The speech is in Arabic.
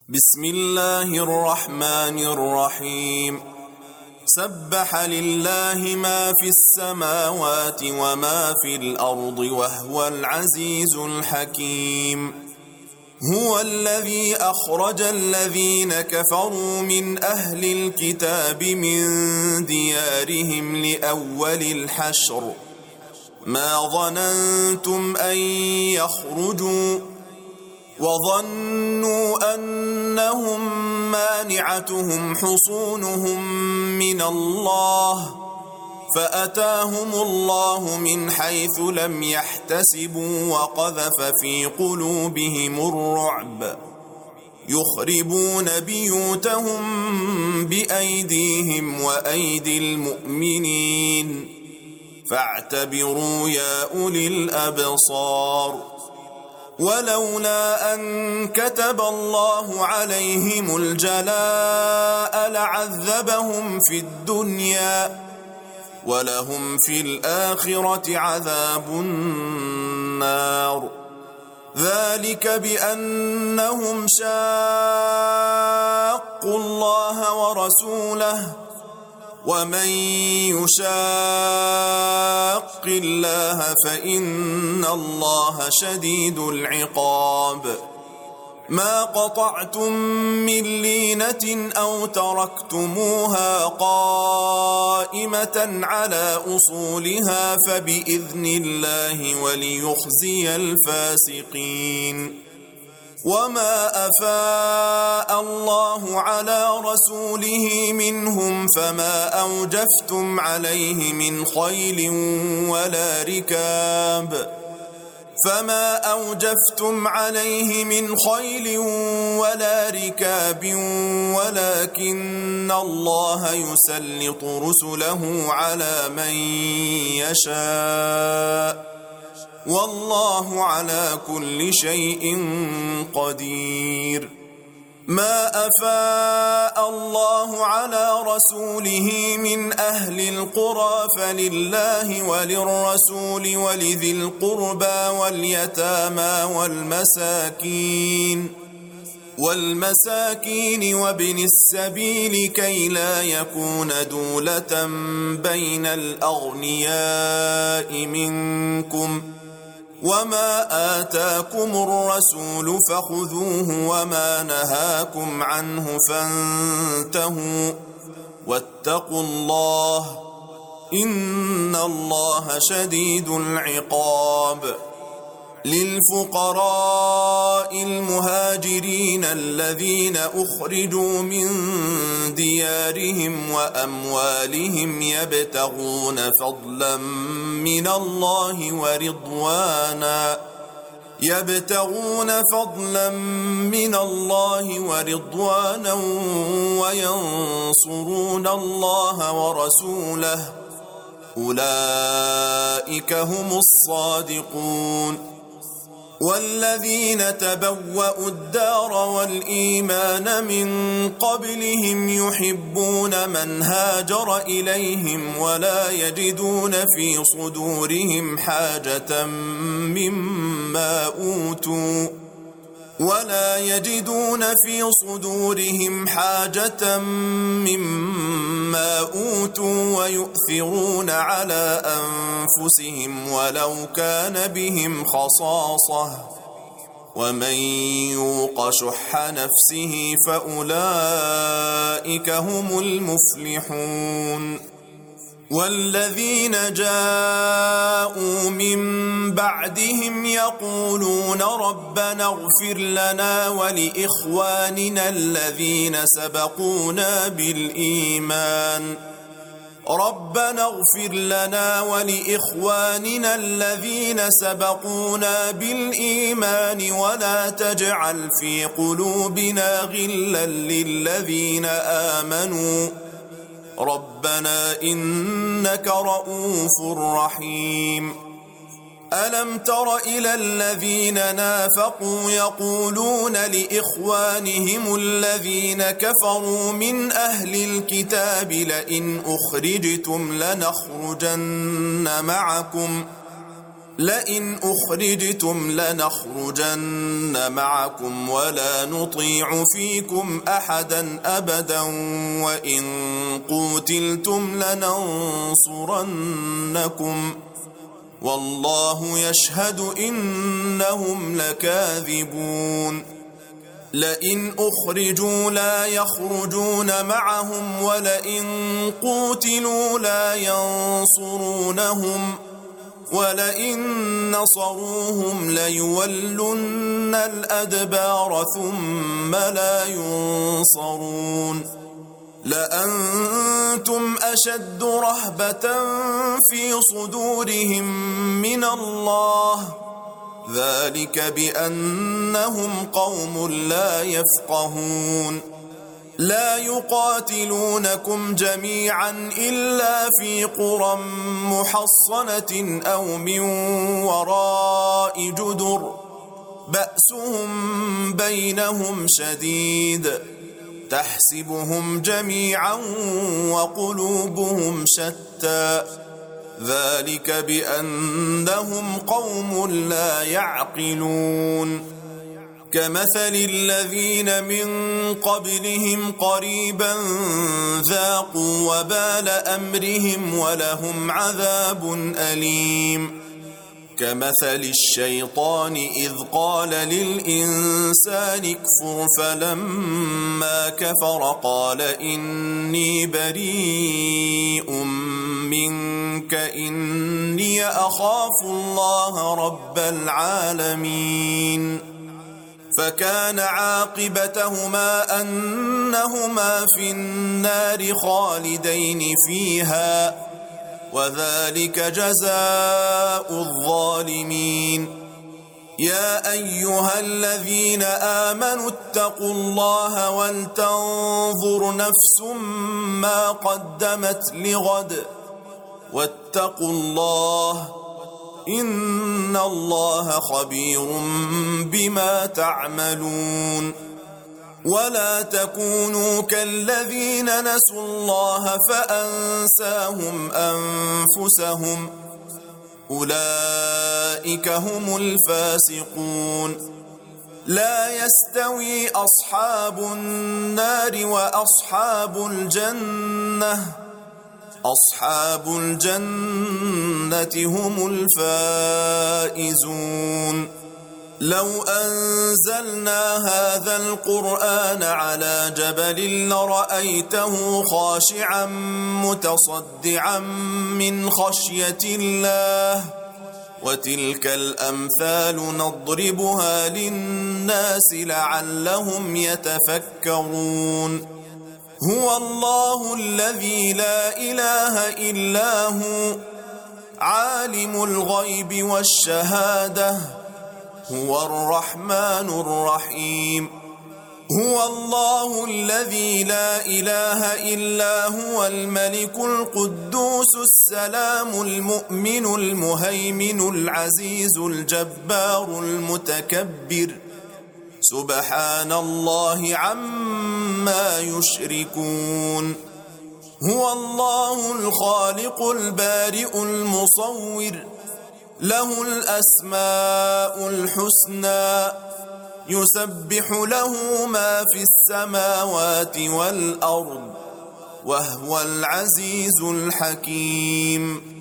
بسم الله الرحمن الرحيم. سبح لله ما في السماوات وما في الأرض وهو العزيز الحكيم. هو الذي أخرج الذين كفروا من أهل الكتاب من ديارهم لأول الحشر ما ظننتم أن يخرجوا وظنوا أنهم مانعتهم حصونهم من الله فأتاهم الله من حيث لم يحتسبوا وقذف في قلوبهم الرعب يخربون بيوتهم بأيديهم وأيدي المؤمنين فاعتبروا يا أولي الأبصار. ولولا أن كتب الله عليهم الجلاء لعذبهم في الدنيا ولهم في الآخرة عذاب النار. ذلك بأنهم شاقوا الله ورسوله ومن يشاق الله فإن الله شديد العقاب. ما قطعتم من لينة أو تركتموها قائمة على أصولها فبإذن الله وليخزي الفاسقين. وما أفاء الله على رسوله منهم فما أوجفتم عليه من خيل ولا ركاب ولكن الله يسلط رسله على من يشاء والله على كل شيء قدير. ما أفاء الله على رسوله من أهل القرى فلله وللرسول ولذي القربى واليتامى والمساكين وابن السبيل كي لا يكون دولة بين الأغنياء منكم. وما آتاكم الرسول فخذوه وما نهاكم عنه فانتهوا واتقوا الله إن الله شديد العقاب. للفقراء المهاجرين الذين أخرجوا من ديارهم وأموالهم يبتغون فضلا من الله ورضوانا وينصرون الله ورسوله أولئك هم الصادقون. والذين تبوأوا الدار والإيمان من قبلهم يحبون من هاجر إليهم ولا يجدون في صدورهم حاجة مما أوتوا ويؤثرون على أنفسهم ولو كان بهم خصاصة ومن يوق شح نفسه فأولئك هم المفلحون. والذين جاءوا من بعدهم يقولون ربنا اغفر لنا ولإخواننا الذين سبقونا بالإيمان ولا تجعل في قلوبنا غلا للذين آمنوا ربنا إنك رؤوف رحيم. ألم تر إلى الذين نافقوا يقولون لإخوانهم الذين كفروا من أهل الكتاب لئن أخرجتم لنخرجن معكم لئن أخرجتم لنخرجن معكم ولا نطيع فيكم أحدا أبدا وإن قوتلتم لننصرنكم والله يشهد إنهم لكاذبون لئن أخرجوا لا يخرجون معهم ولئن قوتلوا لا ينصرونهم ولئن نصروهم ليولن الأدبار ثم لا ينصرون لأنتم أشد رهبة في صدورهم من الله ذلك بأنهم قوم لا يفقهون لا يقاتلونكم جميعا إلا في قرى محصنة أو من وراء جدر بأسهم بينهم شديد تحسبهم جميعا وقلوبهم شتى ذلك بأنهم قوم لا يعقلون كمثل الذين من قبلهم قريبا ذاقوا وبال أمرهم ولهم عذاب أليم كمثل الشيطان إذ قال للإنسان اكفر فلما كفر قال إني بريء منك إني أخاف الله رب العالمين فكان عاقبتهما أنهما في النار خالدين فيها وذلك جزاء الظالمين يا أيها الذين آمنوا اتقوا الله ولتنظر نفس ما قدمت لغد واتقوا الله إن الله خبير بما تعملون ولا تكونوا كالذين نسوا الله فأنساهم أنفسهم أولئك هم الفاسقون لا يستوي أصحاب النار وأصحاب الجنة أصحاب الجنة هم الفائزون لو أنزلنا هذا القرآن على جبل لرأيته خاشعا متصدعا من خشية الله وتلك الأمثال نضربها للناس لعلهم يتفكرون هو الله الذي لا إله إلا هو عالم الغيب والشهادة هو الرحمن الرحيم هو الله الذي لا إله إلا هو الملك القدوس السلام المؤمن المهيمن العزيز الجبار المتكبر سبحان الله عما يشركون هو الله الخالق البارئ المصور له الأسماء الحسنى يسبح له ما في السماوات والأرض وهو العزيز الحكيم